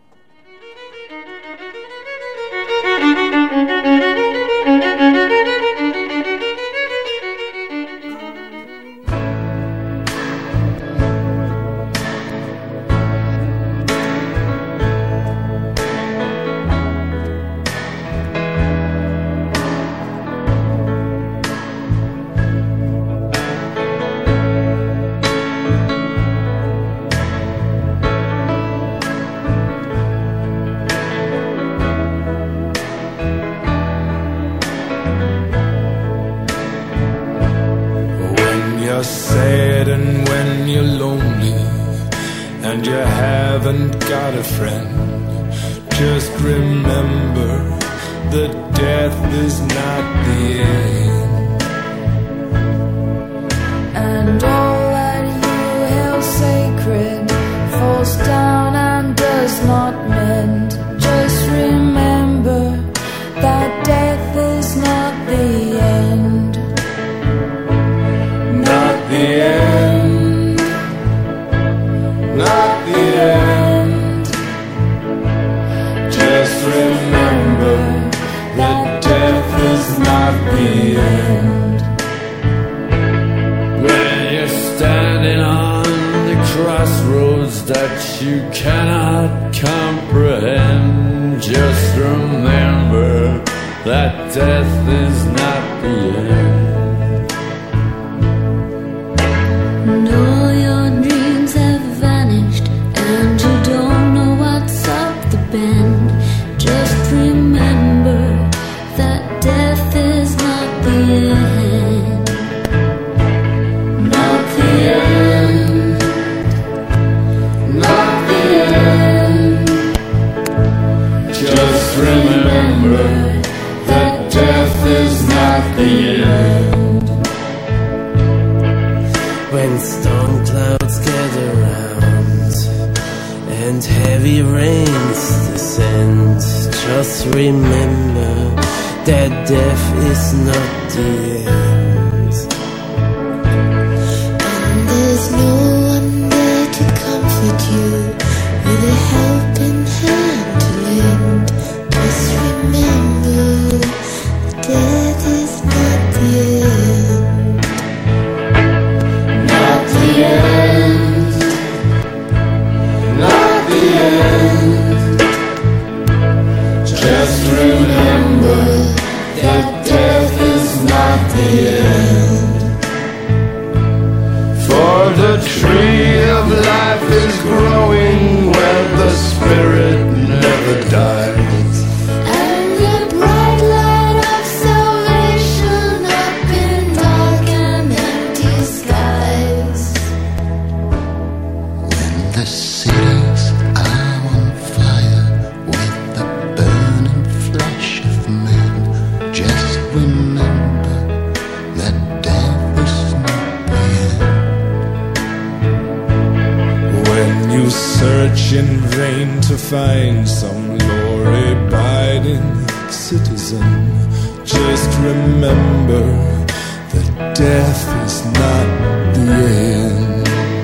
And the You search in vain to find some law-abiding citizen. Just remember that death is not the end.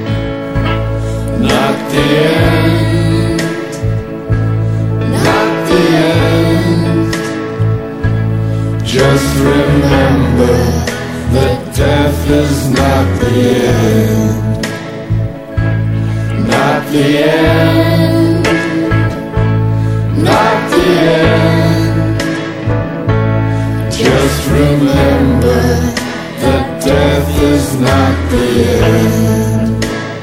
Not the end. Not the end. Just remember that death is not the end. Not the end. Not the end. Just remember that death is not the end.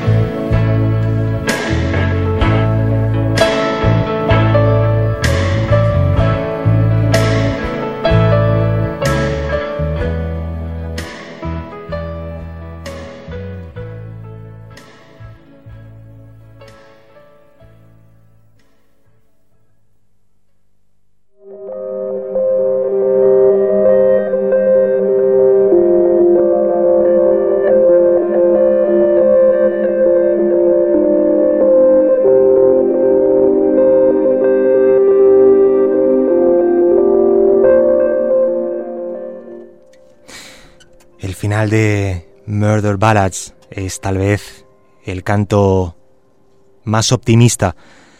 El final de Murder Ballads es tal vez el canto más optimista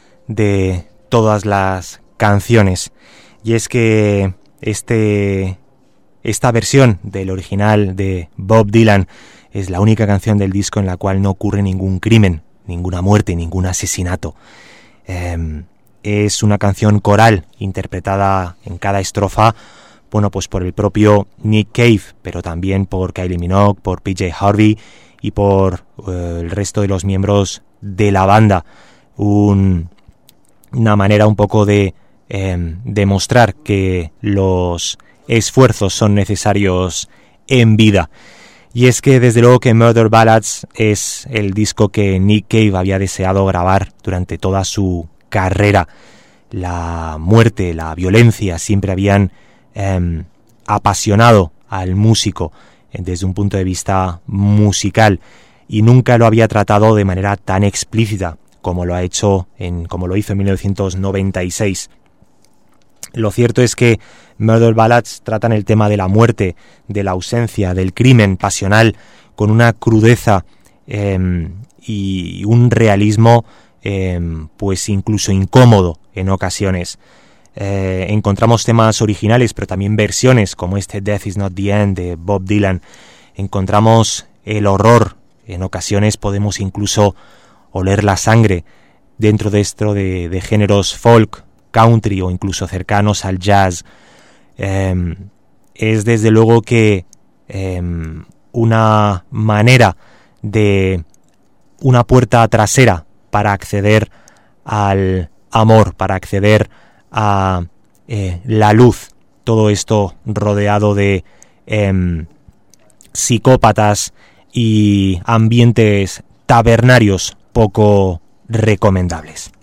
de todas las canciones, y es que este, esta versión del original de Bob Dylan es la única canción del disco en la cual no ocurre ningún crimen, ninguna muerte, ningún asesinato. Eh, es una canción coral interpretada en cada estrofa, bueno, pues por el propio Nick Cave, pero también por Kylie Minogue, por P J Harvey y por eh, el resto de los miembros de la banda. Un, una manera un poco de eh, demostrar que los esfuerzos son necesarios en vida. Y es que desde luego que Murder Ballads es el disco que Nick Cave había deseado grabar durante toda su carrera. La muerte, la violencia siempre habían Eh, apasionado al músico eh, desde un punto de vista musical, y nunca lo había tratado de manera tan explícita como lo ha hecho en, como lo hizo en mil novecientos noventa y seis. Lo cierto es que Murder Ballads tratan el tema de la muerte, de la ausencia, del crimen pasional, con una crudeza eh, y un realismo eh, pues incluso incómodo en ocasiones. Eh, encontramos temas originales, pero también versiones como este Death is Not the End de Bob Dylan. Encontramos el horror, en ocasiones podemos incluso oler la sangre dentro de esto de, de géneros folk, country o incluso cercanos al jazz. Eh, es desde luego que eh, una manera de una puerta trasera para acceder al amor, para acceder a eh, la luz, todo esto rodeado de eh, psicópatas y ambientes tabernarios poco recomendables.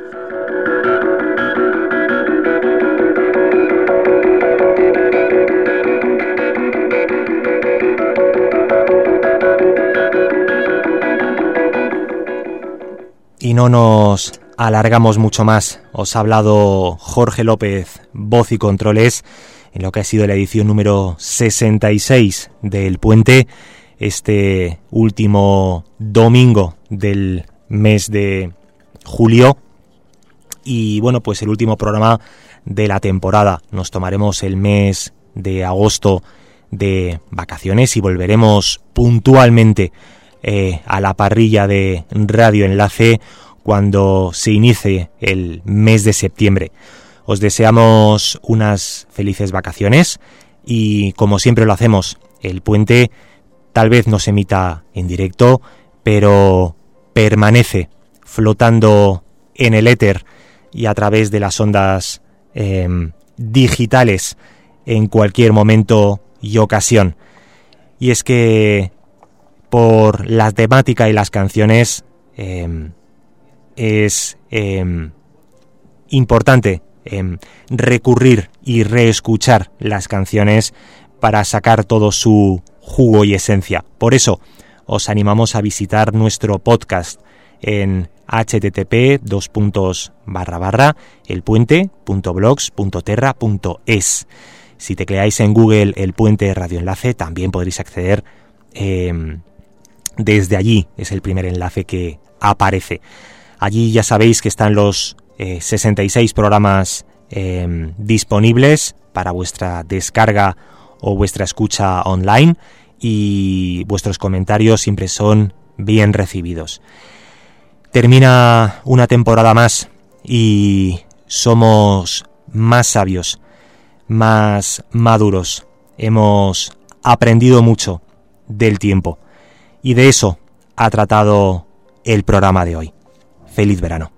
Y no nos alargamos mucho más. Os ha hablado Jorge López, voz y controles, en lo que ha sido la edición número sesenta y seis del Puente, este último domingo del mes de julio, y bueno, pues el último programa de la temporada. Nos tomaremos el mes de agosto de vacaciones y volveremos puntualmente eh, a la parrilla de Radio Enlace cuando se inicie el mes de septiembre. Os deseamos unas felices vacaciones y, como siempre lo hacemos, el Puente tal vez no se emita en directo, pero permanece flotando en el éter y a través de las ondas eh, digitales en cualquier momento y ocasión. Y es que por la temática y las canciones eh, es eh, importante eh, recurrir y reescuchar las canciones para sacar todo su jugo y esencia. Por eso os animamos a visitar nuestro podcast en http dos puntos barra barra elpuente.blogs.terra.es. Si tecleáis en Google El Puente Radioenlace, también podréis acceder eh, desde allí. Es el primer enlace que aparece. Allí ya sabéis que están los eh, sesenta y seis programas eh, disponibles para vuestra descarga o vuestra escucha online, y vuestros comentarios siempre son bien recibidos. Termina una temporada más y somos más sabios, más maduros. Hemos aprendido mucho del tiempo y de eso ha tratado el programa de hoy. Feliz verano.